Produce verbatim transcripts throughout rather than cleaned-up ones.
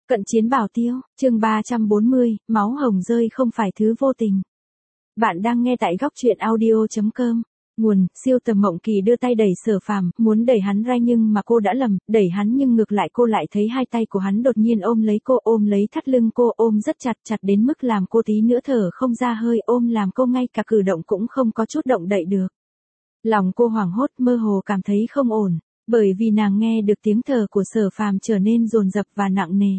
Cận chiến bảo tiêu, chương ba trăm bốn mươi, máu hồng rơi không phải thứ vô tình. Bạn đang nghe tại góc truyện audio chấm com. Nguồn, siêu tầm mộng kỳ đưa tay đẩy Sở Phàm, muốn đẩy hắn ra nhưng mà cô đã lầm, đẩy hắn nhưng ngược lại cô lại thấy hai tay của hắn đột nhiên ôm lấy cô, ôm lấy thắt lưng cô, ôm rất chặt, chặt đến mức làm cô tí nữa thở không ra hơi, ôm làm cô ngay cả cử động cũng không có chút động đậy được. Lòng cô hoảng hốt, mơ hồ cảm thấy không ổn, bởi vì nàng nghe được tiếng thở của Sở Phàm trở nên dồn dập và nặng nề.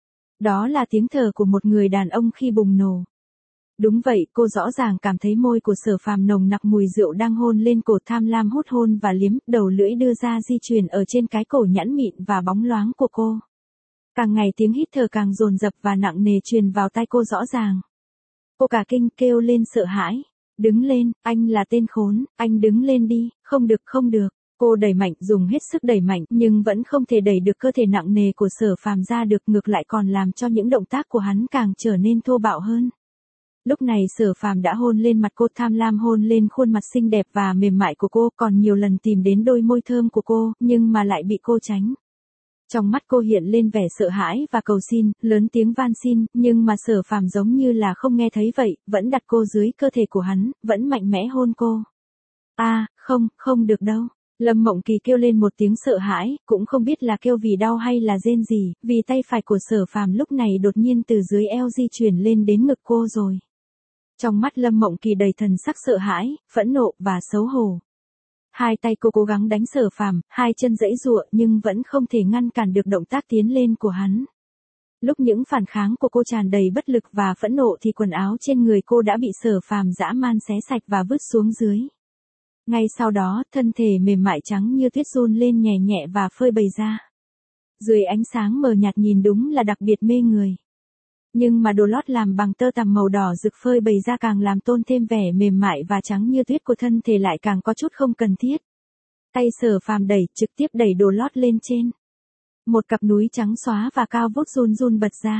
Đó là tiếng thở của một người đàn ông khi bùng nổ. Đúng vậy, cô rõ ràng cảm thấy môi của Sở Phàm nồng nặc mùi rượu đang hôn lên cổ, tham lam hút hôn và liếm, đầu lưỡi đưa ra di chuyển ở trên cái cổ nhẵn mịn và bóng loáng của cô. Càng ngày tiếng hít thở càng dồn dập và nặng nề truyền vào tai cô rõ ràng. Cô cả kinh kêu lên sợ hãi. Đứng lên, anh là tên khốn, anh đứng lên đi, không được không được. Cô đẩy mạnh, dùng hết sức đẩy mạnh, nhưng vẫn không thể đẩy được cơ thể nặng nề của Sở Phàm ra được, ngược lại còn làm cho những động tác của hắn càng trở nên thô bạo hơn. Lúc này Sở Phàm đã hôn lên mặt cô, tham lam hôn lên khuôn mặt xinh đẹp và mềm mại của cô, còn nhiều lần tìm đến đôi môi thơm của cô, nhưng mà lại bị cô tránh. Trong mắt cô hiện lên vẻ sợ hãi và cầu xin, lớn tiếng van xin, nhưng mà Sở Phàm giống như là không nghe thấy vậy, vẫn đặt cô dưới cơ thể của hắn, vẫn mạnh mẽ hôn cô. A, à, không, không được đâu. Lâm Mộng Kỳ kêu lên một tiếng sợ hãi, cũng không biết là kêu vì đau hay là rên gì, vì tay phải của Sở Phàm lúc này đột nhiên từ dưới eo di chuyển lên đến ngực cô rồi. Trong mắt Lâm Mộng Kỳ đầy thần sắc sợ hãi, phẫn nộ và xấu hổ. Hai tay cô cố gắng đánh Sở Phàm, hai chân giãy giụa nhưng vẫn không thể ngăn cản được động tác tiến lên của hắn. Lúc những phản kháng của cô tràn đầy bất lực và phẫn nộ thì quần áo trên người cô đã bị Sở Phàm dã man xé sạch và vứt xuống dưới. Ngay sau đó, thân thể mềm mại trắng như tuyết run lên nhẹ nhẹ và phơi bày ra. Dưới ánh sáng mờ nhạt nhìn đúng là đặc biệt mê người. Nhưng mà đồ lót làm bằng tơ tằm màu đỏ rực phơi bày ra càng làm tôn thêm vẻ mềm mại và trắng như tuyết của thân thể lại càng có chút không cần thiết. Tay Sở Phàm đẩy, trực tiếp đẩy đồ lót lên trên. Một cặp núi trắng xóa và cao vút run run bật ra.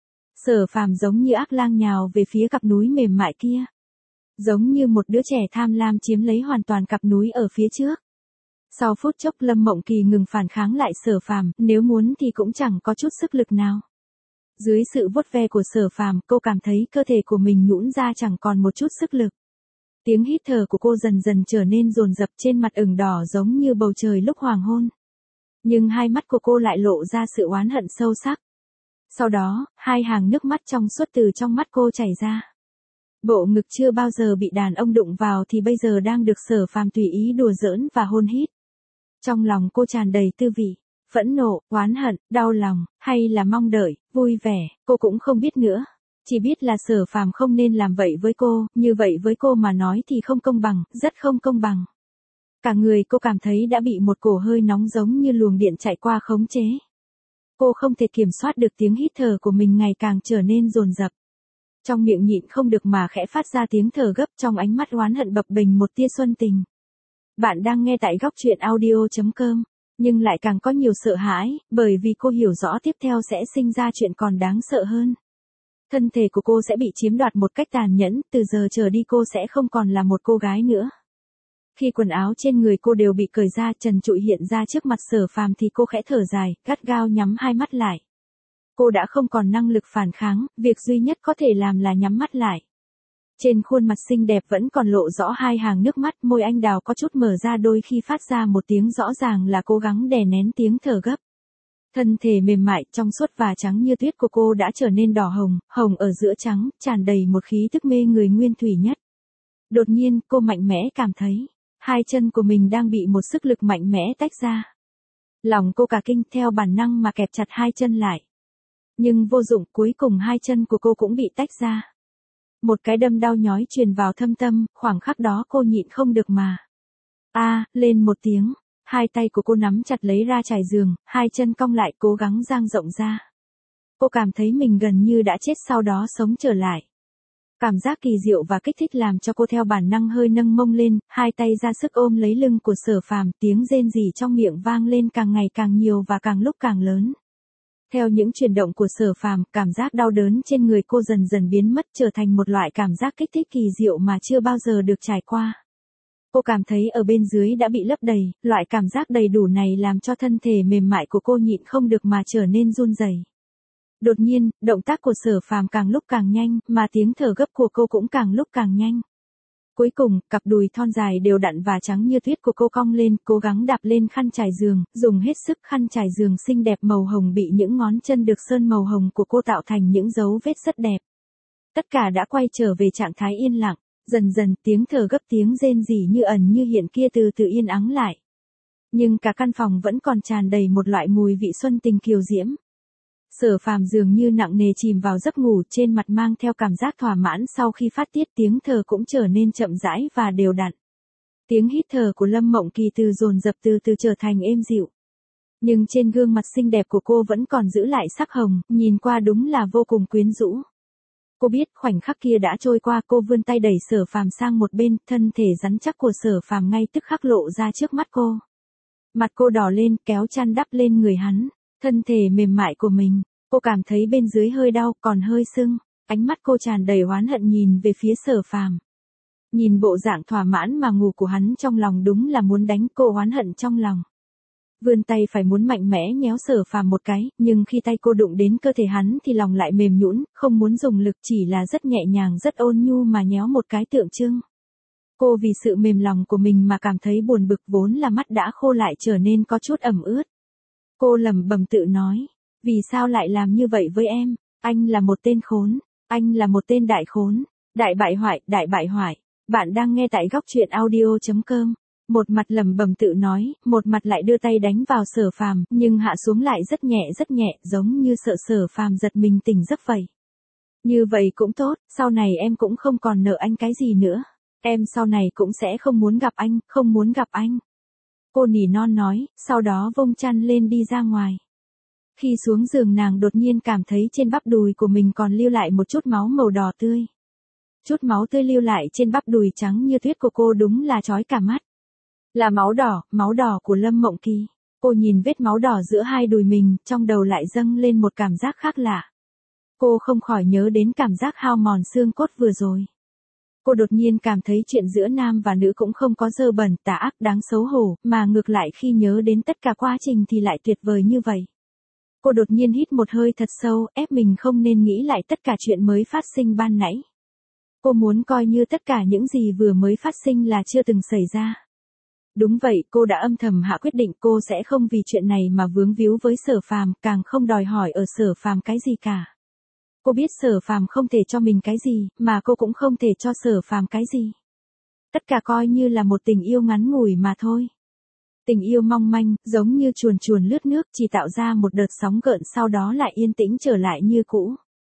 Sở Phàm giống như ác lang nhào về phía cặp núi mềm mại kia. Giống như một đứa trẻ tham lam chiếm lấy hoàn toàn cặp núi ở phía trước. Sau phút chốc Lâm Mộng Kỳ ngừng phản kháng lại Sở Phàm, nếu muốn thì cũng chẳng có chút sức lực nào. Dưới sự vuốt ve của Sở Phàm, cô cảm thấy cơ thể của mình nhũn ra chẳng còn một chút sức lực. Tiếng hít thở của cô dần dần trở nên dồn dập, trên mặt ửng đỏ giống như bầu trời lúc hoàng hôn. Nhưng hai mắt của cô lại lộ ra sự oán hận sâu sắc. Sau đó, hai hàng nước mắt trong suốt từ trong mắt cô chảy ra. Bộ ngực chưa bao giờ bị đàn ông đụng vào thì bây giờ đang được Sở Phàm tùy ý đùa giỡn và hôn hít. Trong lòng cô tràn đầy tư vị, phẫn nộ, oán hận, đau lòng, hay là mong đợi, vui vẻ, cô cũng không biết nữa. Chỉ biết là Sở Phàm không nên làm vậy với cô, như vậy với cô mà nói thì không công bằng, rất không công bằng. Cả người cô cảm thấy đã bị một cổ hơi nóng giống như luồng điện chạy qua khống chế. Cô không thể kiểm soát được tiếng hít thở của mình ngày càng trở nên dồn dập. Trong miệng nhịn không được mà khẽ phát ra tiếng thở gấp, trong ánh mắt oán hận bập bềnh một tia xuân tình. Bạn đang nghe tại góc truyện audio chấm com, nhưng lại càng có nhiều sợ hãi, bởi vì cô hiểu rõ tiếp theo sẽ sinh ra chuyện còn đáng sợ hơn. Thân thể của cô sẽ bị chiếm đoạt một cách tàn nhẫn, từ giờ trở đi cô sẽ không còn là một cô gái nữa. Khi quần áo trên người cô đều bị cởi ra, trần trụi hiện ra trước mặt Sở Phàm thì cô khẽ thở dài, gắt gao nhắm hai mắt lại. Cô đã không còn năng lực phản kháng, việc duy nhất có thể làm là nhắm mắt lại. Trên khuôn mặt xinh đẹp vẫn còn lộ rõ hai hàng nước mắt, môi anh đào có chút mở ra đôi khi phát ra một tiếng rõ ràng là cố gắng đè nén tiếng thở gấp. Thân thể mềm mại, trong suốt và trắng như tuyết của cô đã trở nên đỏ hồng, hồng ở giữa trắng, tràn đầy một khí tức mê người nguyên thủy nhất. Đột nhiên, cô mạnh mẽ cảm thấy, hai chân của mình đang bị một sức lực mạnh mẽ tách ra. Lòng cô cả kinh, theo bản năng mà kẹp chặt hai chân lại. Nhưng vô dụng, cuối cùng hai chân của cô cũng bị tách ra. Một cái đâm đau nhói truyền vào thâm tâm, khoảng khắc đó cô nhịn không được mà. A, à, lên một tiếng, hai tay của cô nắm chặt lấy ra trải giường, hai chân cong lại cố gắng dang rộng ra. Cô cảm thấy mình gần như đã chết sau đó sống trở lại. Cảm giác kỳ diệu và kích thích làm cho cô theo bản năng hơi nâng mông lên, hai tay ra sức ôm lấy lưng của Sở Phàm, tiếng rên rỉ trong miệng vang lên càng ngày càng nhiều và càng lúc càng lớn. Theo những chuyển động của Sở Phàm, cảm giác đau đớn trên người cô dần dần biến mất, trở thành một loại cảm giác kích thích kỳ diệu mà chưa bao giờ được trải qua. Cô cảm thấy ở bên dưới đã bị lấp đầy, loại cảm giác đầy đủ này làm cho thân thể mềm mại của cô nhịn không được mà trở nên run rẩy. Đột nhiên, động tác của Sở Phàm càng lúc càng nhanh, mà tiếng thở gấp của cô cũng càng lúc càng nhanh. Cuối cùng, cặp đùi thon dài đều đặn và trắng như tuyết của cô cong lên, cố gắng đạp lên khăn trải giường, dùng hết sức. Khăn trải giường xinh đẹp màu hồng bị những ngón chân được sơn màu hồng của cô tạo thành những dấu vết rất đẹp. Tất cả đã quay trở về trạng thái yên lặng, dần dần tiếng thở gấp, tiếng rên rỉ như ẩn như hiện kia từ từ yên ắng lại. Nhưng cả căn phòng vẫn còn tràn đầy một loại mùi vị xuân tình kiều diễm. Sở Phàm dường như nặng nề chìm vào giấc ngủ, trên mặt mang theo cảm giác thỏa mãn sau khi phát tiết, tiếng thở cũng trở nên chậm rãi và đều đặn. Tiếng hít thở của Lâm Mộng Kỳ từ dồn dập từ từ trở thành êm dịu. Nhưng trên gương mặt xinh đẹp của cô vẫn còn giữ lại sắc hồng, nhìn qua đúng là vô cùng quyến rũ. Cô biết khoảnh khắc kia đã trôi qua, cô vươn tay đẩy Sở Phàm sang một bên, thân thể rắn chắc của Sở Phàm ngay tức khắc lộ ra trước mắt cô. Mặt cô đỏ lên, kéo chăn đắp lên người hắn. Thân thể mềm mại của mình, cô cảm thấy bên dưới hơi đau, còn hơi sưng. Ánh mắt cô tràn đầy oán hận nhìn về phía Sở Phàm. Nhìn bộ dạng thỏa mãn mà ngủ của hắn, trong lòng đúng là muốn đánh. Cô oán hận trong lòng. Vươn tay phải muốn mạnh mẽ nhéo Sở Phàm một cái, nhưng khi tay cô đụng đến cơ thể hắn thì lòng lại mềm nhũn, không muốn dùng lực, chỉ là rất nhẹ nhàng rất ôn nhu mà nhéo một cái tượng trưng. Cô vì sự mềm lòng của mình mà cảm thấy buồn bực, vốn là mắt đã khô lại trở nên có chút ẩm ướt. Cô lẩm bẩm tự nói, vì sao lại làm như vậy với em, anh là một tên khốn, anh là một tên đại khốn, đại bại hoại, đại bại hoại. Bạn đang nghe tại góc truyện audio chấm com. Một mặt lẩm bẩm tự nói, một mặt lại đưa tay đánh vào Sở Phàm, nhưng hạ xuống lại rất nhẹ rất nhẹ, giống như sợ Sở Phàm giật mình tỉnh giấc vậy. Như vậy cũng tốt, sau này em cũng không còn nợ anh cái gì nữa. Em sau này cũng sẽ không muốn gặp anh, không muốn gặp anh. Cô nỉ non nói, sau đó vung chăn lên đi ra ngoài. Khi xuống giường nàng đột nhiên cảm thấy trên bắp đùi của mình còn lưu lại một chút máu màu đỏ tươi. Chút máu tươi lưu lại trên bắp đùi trắng như tuyết của cô đúng là chói cả mắt. Là máu đỏ, máu đỏ của Lâm Mộng Kỳ. Cô nhìn vết máu đỏ giữa hai đùi mình, trong đầu lại dâng lên một cảm giác khác lạ. Cô không khỏi nhớ đến cảm giác hao mòn xương cốt vừa rồi. Cô đột nhiên cảm thấy chuyện giữa nam và nữ cũng không có dơ bẩn, tà ác, đáng xấu hổ, mà ngược lại khi nhớ đến tất cả quá trình thì lại tuyệt vời như vậy. Cô đột nhiên hít một hơi thật sâu, ép mình không nên nghĩ lại tất cả chuyện mới phát sinh ban nãy. Cô muốn coi như tất cả những gì vừa mới phát sinh là chưa từng xảy ra. Đúng vậy, cô đã âm thầm hạ quyết định cô sẽ không vì chuyện này mà vướng víu với Sở Phàm, càng không đòi hỏi ở Sở Phàm cái gì cả. Cô biết Sở Phàm không thể cho mình cái gì, mà cô cũng không thể cho Sở Phàm cái gì. Tất cả coi như là một tình yêu ngắn ngủi mà thôi. Tình yêu mong manh, giống như chuồn chuồn lướt nước, chỉ tạo ra một đợt sóng gợn sau đó lại yên tĩnh trở lại như cũ.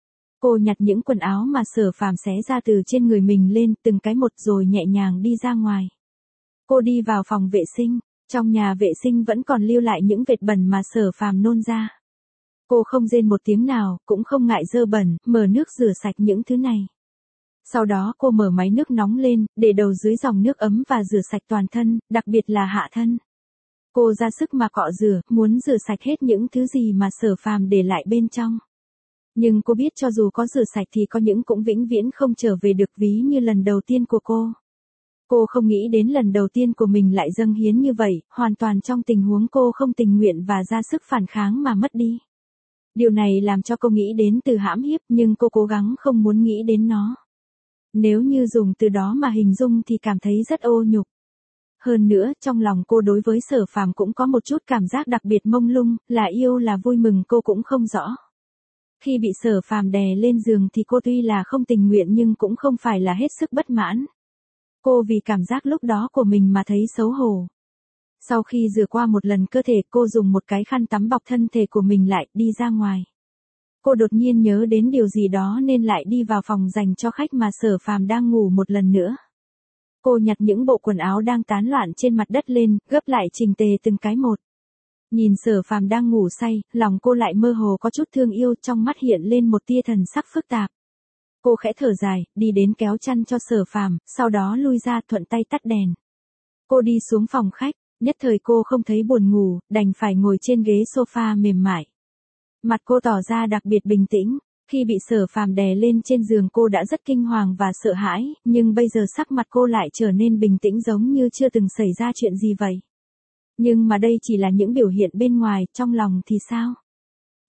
Cô nhặt những quần áo mà Sở Phàm xé ra từ trên người mình lên, từng cái một rồi nhẹ nhàng đi ra ngoài. Cô đi vào phòng vệ sinh, trong nhà vệ sinh vẫn còn lưu lại những vệt bẩn mà Sở Phàm nôn ra. Cô không rên một tiếng nào, cũng không ngại dơ bẩn, mở nước rửa sạch những thứ này. Sau đó cô mở máy nước nóng lên, để đầu dưới dòng nước ấm và rửa sạch toàn thân, đặc biệt là hạ thân. Cô ra sức mà cọ rửa, muốn rửa sạch hết những thứ gì mà Sở Phàm để lại bên trong. Nhưng cô biết cho dù có rửa sạch thì có những cũng vĩnh viễn không trở về được ví như lần đầu tiên của cô. Cô không nghĩ đến lần đầu tiên của mình lại dâng hiến như vậy, hoàn toàn trong tình huống cô không tình nguyện và ra sức phản kháng mà mất đi. Điều này làm cho cô nghĩ đến từ hãm hiếp, nhưng cô cố gắng không muốn nghĩ đến nó. Nếu như dùng từ đó mà hình dung thì cảm thấy rất ô nhục. Hơn nữa, trong lòng cô đối với Sở Phàm cũng có một chút cảm giác đặc biệt mông lung, là yêu là vui mừng cô cũng không rõ. Khi bị Sở Phàm đè lên giường thì cô tuy là không tình nguyện nhưng cũng không phải là hết sức bất mãn. Cô vì cảm giác lúc đó của mình mà thấy xấu hổ. Sau khi rửa qua một lần cơ thể, cô dùng một cái khăn tắm bọc thân thể của mình lại, đi ra ngoài. Cô đột nhiên nhớ đến điều gì đó nên lại đi vào phòng dành cho khách mà Sở Phàm đang ngủ một lần nữa. Cô nhặt những bộ quần áo đang tán loạn trên mặt đất lên, gấp lại chỉnh tề từng cái một. Nhìn Sở Phàm đang ngủ say, lòng cô lại mơ hồ có chút thương yêu, trong mắt hiện lên một tia thần sắc phức tạp. Cô khẽ thở dài, đi đến kéo chăn cho Sở Phàm, sau đó lui ra thuận tay tắt đèn. Cô đi xuống phòng khách, nhất thời cô không thấy buồn ngủ, đành phải ngồi trên ghế sofa mềm mại. Mặt cô tỏ ra đặc biệt bình tĩnh, khi bị Sở Phàm đè lên trên giường cô đã rất kinh hoàng và sợ hãi, nhưng bây giờ sắc mặt cô lại trở nên bình tĩnh giống như chưa từng xảy ra chuyện gì vậy. Nhưng mà đây chỉ là những biểu hiện bên ngoài, trong lòng thì sao?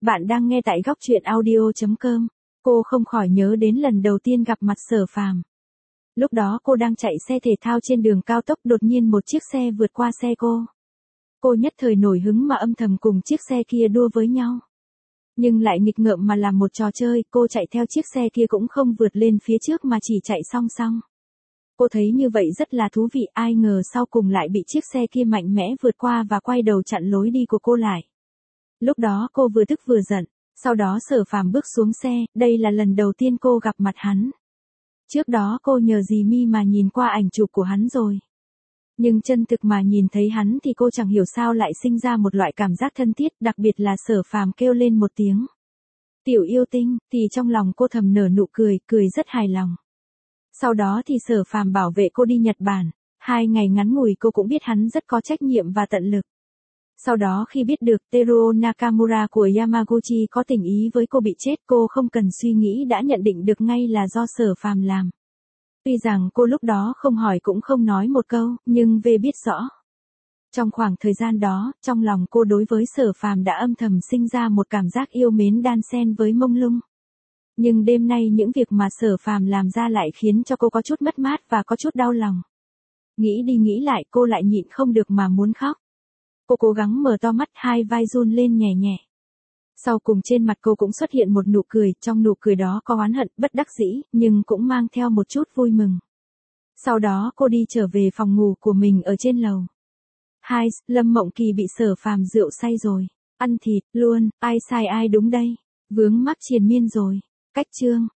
Bạn đang nghe tại góc truyện audio chấm com. Cô không khỏi nhớ đến lần đầu tiên gặp mặt Sở Phàm. Lúc đó cô đang chạy xe thể thao trên đường cao tốc, đột nhiên một chiếc xe vượt qua xe cô. Cô nhất thời nổi hứng mà âm thầm cùng chiếc xe kia đua với nhau. Nhưng lại nghịch ngợm mà làm một trò chơi, cô chạy theo chiếc xe kia cũng không vượt lên phía trước mà chỉ chạy song song. Cô thấy như vậy rất là thú vị, ai ngờ sau cùng lại bị chiếc xe kia mạnh mẽ vượt qua và quay đầu chặn lối đi của cô lại. Lúc đó cô vừa tức vừa giận, sau đó Sở Phàm bước xuống xe, đây là lần đầu tiên cô gặp mặt hắn. Trước đó cô nhờ dì My mà nhìn qua ảnh chụp của hắn rồi. Nhưng chân thực mà nhìn thấy hắn thì cô chẳng hiểu sao lại sinh ra một loại cảm giác thân thiết, đặc biệt là Sở Phàm kêu lên một tiếng tiểu yêu tinh, thì trong lòng cô thầm nở nụ cười, cười rất hài lòng. Sau đó thì Sở Phàm bảo vệ cô đi Nhật Bản, hai ngày ngắn ngủi cô cũng biết hắn rất có trách nhiệm và tận lực. Sau đó khi biết được Teruo Nakamura của Yamaguchi có tình ý với cô bị chết, cô không cần suy nghĩ đã nhận định được ngay là do Sở Phàm làm. Tuy rằng cô lúc đó không hỏi cũng không nói một câu, nhưng về biết rõ. Trong khoảng thời gian đó, trong lòng cô đối với Sở Phàm đã âm thầm sinh ra một cảm giác yêu mến đan xen với mông lung. Nhưng đêm nay những việc mà Sở Phàm làm ra lại khiến cho cô có chút mất mát và có chút đau lòng. Nghĩ đi nghĩ lại cô lại nhịn không được mà muốn khóc. Cô cố gắng mở to mắt, hai vai run lên nhẹ nhẹ. Sau cùng trên mặt cô cũng xuất hiện một nụ cười, trong nụ cười đó có oán hận, bất đắc dĩ, nhưng cũng mang theo một chút vui mừng. Sau đó cô đi trở về phòng ngủ của mình ở trên lầu. Hai, Lâm Mộng Kỳ bị Sở Phàm rượu say rồi. Ăn thịt, luôn, ai sai ai đúng đây. Vướng mắc triền miên rồi. Cách chương.